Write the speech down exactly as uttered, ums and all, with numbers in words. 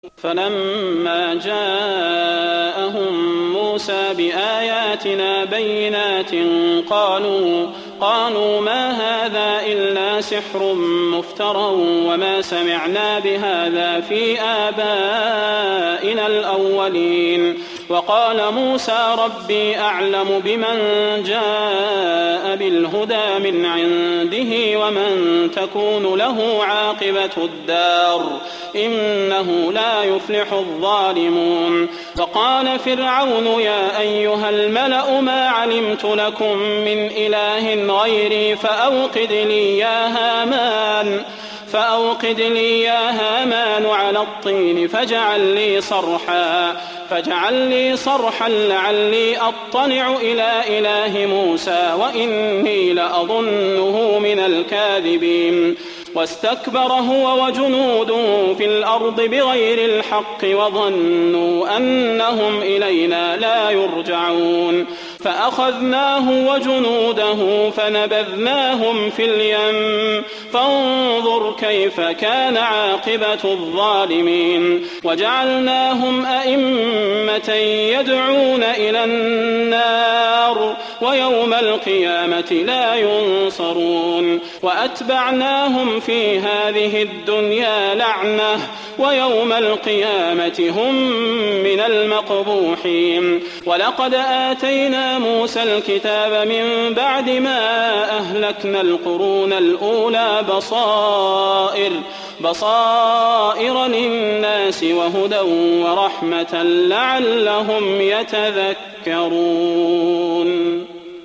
فلما جاءهم موسى بآياتنا بينات قالوا قالوا ما هذا إلا سحر مفترى وما سمعنا بهذا في آبائنا الأولين. وقال موسى ربي أعلم بمن جاء بالهدى من عنده ومن تكون له عاقبة الدار إنه لا يفلح الظالمون. فقال فرعون يا أيها الملأ ما علمت لكم من إله غيري فأوقد لي يا هامان فأوقد لي يا هامان على الطين فاجعل لي صرحا فاجعل لي صرحا لعلي أطلع إلى إله موسى وإني لأظنه من الكاذبين. واستكبر هو وجنوده في الأرض بغير الحق وظنوا أنهم إلينا لا يرجعون. فأخذناه وجنوده فنبذناهم في اليم فانظر كيف كان عاقبة الظالمين. وجعلناهم أئمة يدعون إلى النار ويوم القيامة لا ينصرون. وأتبعناهم في هذه الدنيا لعنة ويوم القيامة هم من المقبوحين. ولقد آتينا موسى الكتاب من بعد ما أهلكنا القرون الأولى بصائر بصائر للناس وهدى ورحمة لعلهم يتذكرون.